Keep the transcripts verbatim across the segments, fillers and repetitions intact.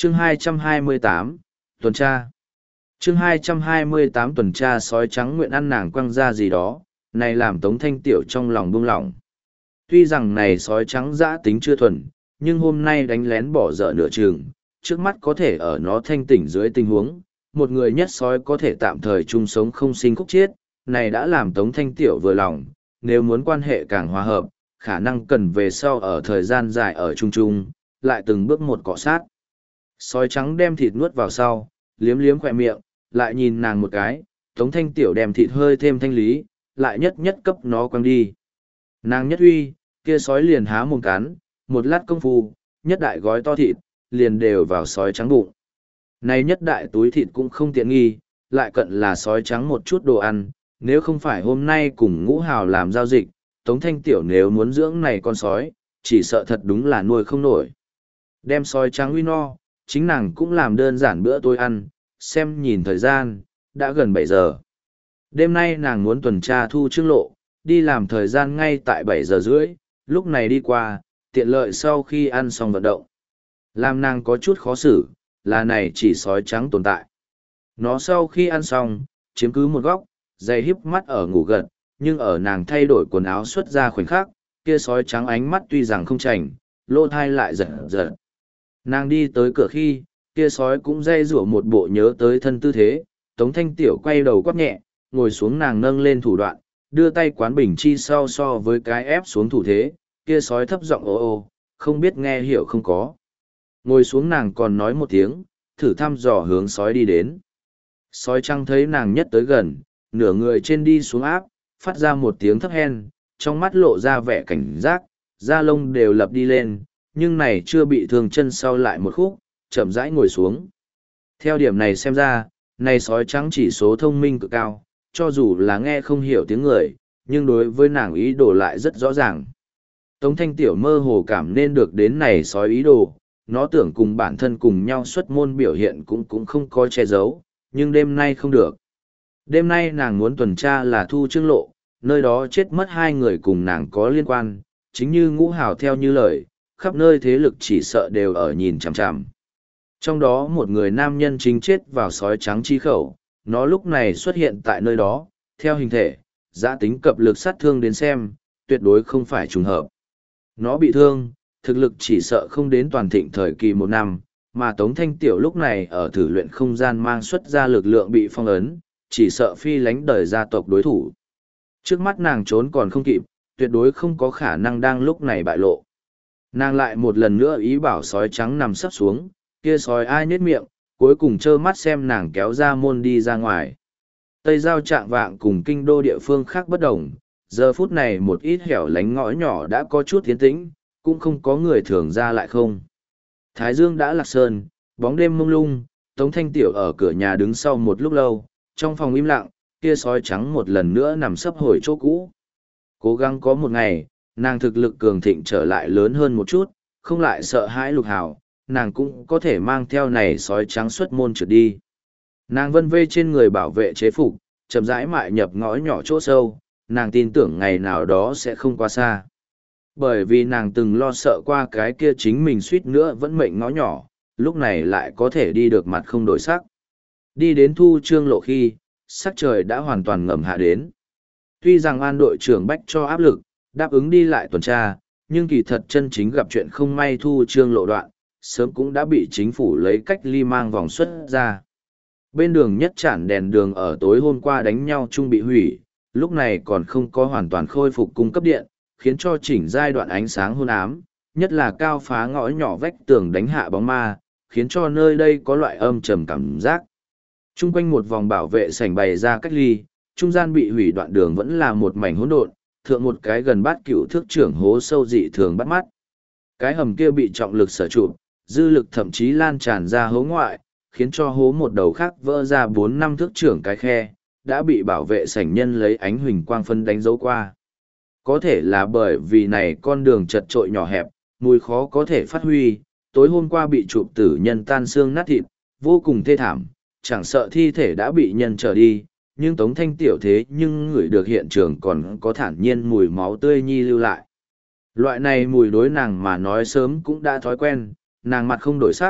Chương hai trăm hai mươi tám, tuần tra. Chương hai trăm hai mươi tám tuần tra sói trắng nguyện ăn nàng quăng ra gì đó, này làm Tống Thanh Tiểu trong lòng buông lỏng. Tuy rằng này sói trắng dã tính chưa thuần, nhưng hôm nay đánh lén bỏ dở nửa chừng, trước mắt có thể ở nó thanh tỉnh dưới tình huống, một người nhất sói có thể tạm thời chung sống không sinh khúc chiết, này đã làm Tống Thanh Tiểu vừa lòng, nếu muốn quan hệ càng hòa hợp, khả năng cần về sau ở thời gian dài ở chung chung, lại từng bước một cọ sát. Sói trắng đem thịt nuốt vào sau, liếm liếm khỏe miệng, lại nhìn nàng một cái, Tống Thanh Tiểu đem thịt hơi thêm thanh lý, lại nhất nhất cấp nó quăng đi. Nàng nhất uy, kia sói liền há mồm cắn, một lát công phu, nhất đại gói to thịt, liền đều vào sói trắng bụng. Này nhất đại túi thịt cũng không tiện nghi, lại cận là sói trắng một chút đồ ăn, nếu không phải hôm nay cùng ngũ hào làm giao dịch, Tống Thanh Tiểu nếu muốn dưỡng này con sói, chỉ sợ thật đúng là nuôi không nổi. Đem sói trắng uy no, chính nàng cũng làm đơn giản bữa tối ăn, xem nhìn thời gian, đã gần bảy giờ. Đêm nay nàng muốn tuần tra thu trương lộ, đi làm thời gian ngay tại bảy giờ rưỡi, lúc này đi qua, tiện lợi sau khi ăn xong vận động. Làm nàng có chút khó xử, là này chỉ sói trắng tồn tại. Nó sau khi ăn xong, chiếm cứ một góc, dày híp mắt ở ngủ gật, nhưng ở nàng thay đổi quần áo xuất ra khoảnh khắc, kia sói trắng ánh mắt tuy rằng không chảnh, lỗ thai lại giật giật. Nàng đi tới cửa khi, kia sói cũng dây rủa một bộ nhớ tới thân tư thế, Tống Thanh Tiểu quay đầu quát nhẹ, ngồi xuống nàng nâng lên thủ đoạn, đưa tay quán bình chi sau so với cái ép xuống thủ thế, kia sói thấp giọng ô ô, không biết nghe hiểu không có. Ngồi xuống nàng còn nói một tiếng, thử thăm dò hướng sói đi đến. Sói trắng thấy nàng nhất tới gần, nửa người trên đi xuống áp, phát ra một tiếng thấp hen, trong mắt lộ ra vẻ cảnh giác, da lông đều lập đi lên, nhưng này chưa bị thương chân sau lại một khúc, chậm rãi ngồi xuống. Theo điểm này xem ra, này sói trắng chỉ số thông minh cực cao, cho dù là nghe không hiểu tiếng người, nhưng đối với nàng ý đồ lại rất rõ ràng. Tống Thanh Tiểu mơ hồ cảm nên được đến này sói ý đồ, nó tưởng cùng bản thân cùng nhau xuất môn biểu hiện cũng cũng không có che giấu, nhưng đêm nay không được. Đêm nay nàng muốn tuần tra là thu trương lộ, nơi đó chết mất hai người cùng nàng có liên quan, chính như ngũ hào theo như lời, khắp nơi thế lực chỉ sợ đều ở nhìn chằm chằm. Trong đó một người nam nhân chính chết vào sói trắng chi khẩu, nó lúc này xuất hiện tại nơi đó, theo hình thể, giã tính cập lực sát thương đến xem, tuyệt đối không phải trùng hợp. Nó bị thương, thực lực chỉ sợ không đến toàn thịnh thời kỳ một năm, mà Tống Thanh Tiểu lúc này ở thử luyện không gian mang xuất ra lực lượng bị phong ấn, chỉ sợ phi lánh đời gia tộc đối thủ. Trước mắt nàng trốn còn không kịp, tuyệt đối không có khả năng đang lúc này bại lộ. Nàng lại một lần nữa ý bảo sói trắng nằm sấp xuống, kia sói ai nhếch miệng, cuối cùng trơ mắt xem nàng kéo ra môn đi ra ngoài. Tây Giao Trạng Vạng cùng kinh đô địa phương khác bất đồng, giờ phút này một ít hẻo lánh ngõ nhỏ đã có chút tiến tĩnh, cũng không có người thường ra lại không. Thái dương đã lạc sơn, bóng đêm mông lung, Tống Thanh Tiểu ở cửa nhà đứng sau một lúc lâu, trong phòng im lặng, kia sói trắng một lần nữa nằm sấp hồi chỗ cũ. Cố gắng có một ngày, nàng thực lực cường thịnh trở lại lớn hơn một chút, không lại sợ hãi Lục Hào, nàng cũng có thể mang theo này sói trắng xuất môn trượt đi. Nàng vân vê trên người bảo vệ chế phục, chậm rãi mại nhập ngõ nhỏ chỗ sâu, nàng tin tưởng ngày nào đó sẽ không quá xa. Bởi vì nàng từng lo sợ qua cái kia chính mình suýt nữa vẫn mệnh ngõ nhỏ, lúc này lại có thể đi được mặt không đổi sắc. Đi đến thu trương lộ khi, sắc trời đã hoàn toàn ngầm hạ đến. Tuy rằng an đội trưởng bách cho áp lực, đáp ứng đi lại tuần tra, nhưng kỳ thật chân chính gặp chuyện không may thu trương lộ đoạn, sớm cũng đã bị chính phủ lấy cách ly mang vòng xuất ra. Bên đường nhất chản đèn đường ở tối hôm qua đánh nhau chung bị hủy, lúc này còn không có hoàn toàn khôi phục cung cấp điện, khiến cho chỉnh giai đoạn ánh sáng hôn ám, nhất là cao phá ngõ nhỏ vách tường đánh hạ bóng ma, khiến cho nơi đây có loại âm trầm cảm giác. Trung quanh một vòng bảo vệ sảnh bày ra cách ly, trung gian bị hủy đoạn đường vẫn là một mảnh hỗn độn, thượng một cái gần bát cửu thước trưởng hố sâu dị thường bắt mắt. Cái hầm kia bị trọng lực sở trụ, dư lực thậm chí lan tràn ra hố ngoại, khiến cho hố một đầu khác vỡ ra bốn năm thước trưởng cái khe, đã bị bảo vệ sảnh nhân lấy ánh huỳnh quang phân đánh dấu qua. Có thể là bởi vì này con đường chật trội nhỏ hẹp, mùi khó có thể phát huy, tối hôm qua bị chụp tử nhân tan xương nát thịt, vô cùng thê thảm, chẳng sợ thi thể đã bị nhân trở đi, nhưng Tống Thanh Tiểu thế nhưng ngửi được hiện trường còn có thản nhiên mùi máu tươi nhi lưu lại. Loại này mùi đối nàng mà nói sớm cũng đã thói quen, nàng mặt không đổi sắc,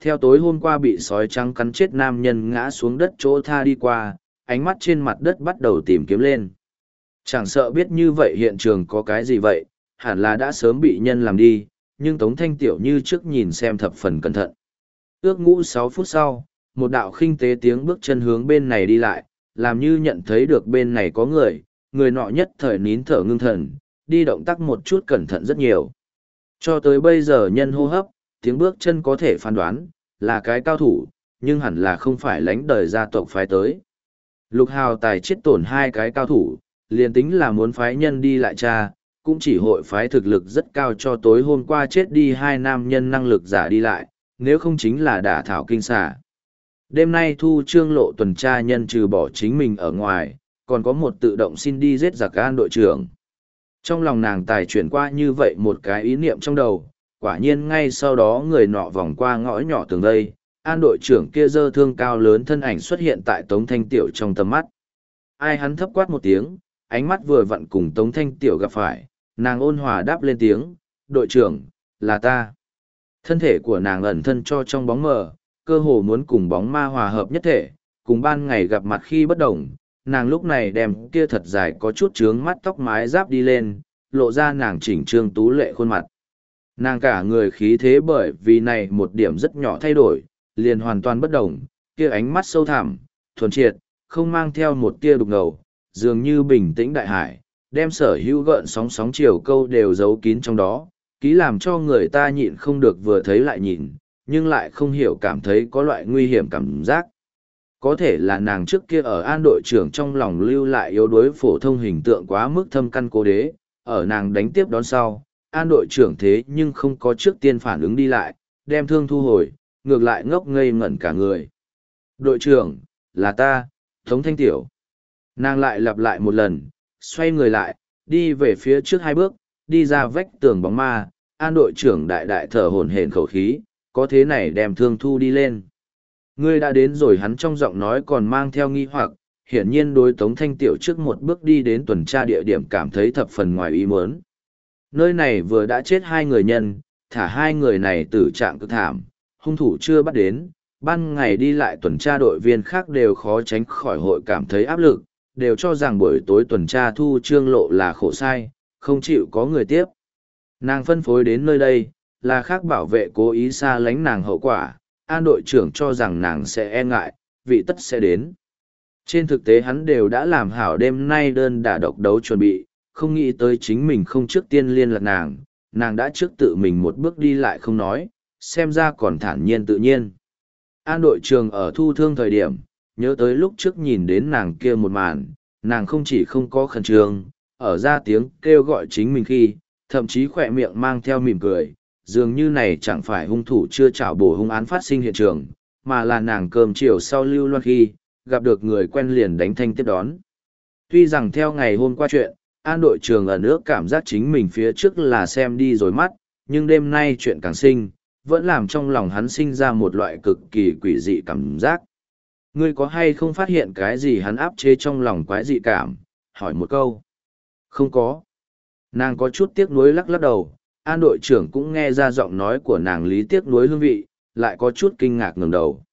theo tối hôm qua bị sói trắng cắn chết nam nhân ngã xuống đất chỗ tha đi qua, ánh mắt trên mặt đất bắt đầu tìm kiếm lên. Chẳng sợ biết như vậy hiện trường có cái gì vậy, hẳn là đã sớm bị nhân làm đi, nhưng Tống Thanh Tiểu như trước nhìn xem thập phần cẩn thận. Ước ngũ sáu phút sau, một đạo khinh tế tiếng bước chân hướng bên này đi lại, làm như nhận thấy được bên này có người, người nọ nhất thời nín thở ngưng thần, đi động tác một chút cẩn thận rất nhiều. Cho tới bây giờ nhân hô hấp, tiếng bước chân có thể phán đoán, là cái cao thủ, nhưng hẳn là không phải lãnh đời gia tộc phái tới. Lục Hào Tài chết tổn hai cái cao thủ, liền tính là muốn phái nhân đi lại cha, cũng chỉ hội phái thực lực rất cao cho tối hôm qua chết đi hai nam nhân năng lực giả đi lại, nếu không chính là đả thảo kinh xà. Đêm nay thu trương lộ tuần tra nhân trừ bỏ chính mình ở ngoài, còn có một tự động xin đi giết giặc an đội trưởng. Trong lòng nàng tài chuyển qua như vậy một cái ý niệm trong đầu, quả nhiên ngay sau đó người nọ vòng qua ngõ nhỏ tường đây, an đội trưởng kia dơ thương cao lớn thân ảnh xuất hiện tại Tống Thanh Tiểu trong tầm mắt. Ai hắn thấp quát một tiếng, ánh mắt vừa vặn cùng Tống Thanh Tiểu gặp phải, nàng ôn hòa đáp lên tiếng, đội trưởng, là ta. Thân thể của nàng ẩn thân cho trong bóng mờ, cơ hồ muốn cùng bóng ma hòa hợp nhất thể, cùng ban ngày gặp mặt khi bất đồng, nàng lúc này đem kia thật dài có chút trướng mắt tóc mái giáp đi lên, lộ ra nàng chỉnh trương tú lệ khuôn mặt. Nàng cả người khí thế bởi vì này một điểm rất nhỏ thay đổi, liền hoàn toàn bất đồng, kia ánh mắt sâu thẳm, thuần triệt, không mang theo một tia đục ngầu, dường như bình tĩnh đại hải, đem sở hữu gợn sóng sóng chiều câu đều giấu kín trong đó, ký làm cho người ta nhịn không được vừa thấy lại nhìn, nhưng lại không hiểu cảm thấy có loại nguy hiểm cảm giác. Có thể là nàng trước kia ở an đội trưởng trong lòng lưu lại yếu đuối phổ thông hình tượng quá mức thâm căn cố đế, ở nàng đánh tiếp đón sau, an đội trưởng thế nhưng không có trước tiên phản ứng đi lại, đem thương thu hồi, ngược lại ngốc ngây ngẩn cả người. Đội trưởng, là ta, Tống Thanh Tiểu. Nàng lại lặp lại một lần, xoay người lại, đi về phía trước hai bước, đi ra vách tường bóng ma, an đội trưởng đại đại thở hổn hển khẩu khí, có thế này đem thương thu đi lên. Ngươi đã đến rồi, hắn trong giọng nói còn mang theo nghi hoặc, hiển nhiên đối Tống Thanh Tiểu trước một bước đi đến tuần tra địa điểm cảm thấy thập phần ngoài ý muốn. Nơi này vừa đã chết hai người nhân, thả hai người này tử trạng cực thảm, hung thủ chưa bắt đến, ban ngày đi lại tuần tra đội viên khác đều khó tránh khỏi hội cảm thấy áp lực, đều cho rằng buổi tối tuần tra thu trương lộ là khổ sai, không chịu có người tiếp. Nàng phân phối đến nơi đây, là khác bảo vệ cố ý xa lánh nàng hậu quả, an đội trưởng cho rằng nàng sẽ e ngại, vị tất sẽ đến. Trên thực tế hắn đều đã làm hảo đêm nay đơn đả độc đấu chuẩn bị, không nghĩ tới chính mình không trước tiên liên lạc nàng, nàng đã trước tự mình một bước đi lại không nói, xem ra còn thản nhiên tự nhiên. An đội trưởng ở thu thương thời điểm, nhớ tới lúc trước nhìn đến nàng kia một màn, nàng không chỉ không có khẩn trương, ở ra tiếng kêu gọi chính mình khi, thậm chí khỏe miệng mang theo mỉm cười, dường như này chẳng phải hung thủ chưa trảo bổ hung án phát sinh hiện trường, mà là nàng cơm chiều sau lưu loan khi, gặp được người quen liền đánh thanh tiếp đón. Tuy rằng theo ngày hôm qua chuyện, an đội trưởng ở nước cảm giác chính mình phía trước là xem đi rồi mắt, nhưng đêm nay chuyện càng sinh, vẫn làm trong lòng hắn sinh ra một loại cực kỳ quỷ dị cảm giác. Ngươi có hay không phát hiện cái gì hắn áp chế trong lòng quái dị cảm? Hỏi một câu. Không có. Nàng có chút tiếc nuối lắc lắc đầu, an đội trưởng cũng nghe ra giọng nói của nàng lý tiếc nuối hương vị, lại có chút kinh ngạc ngẩng đầu.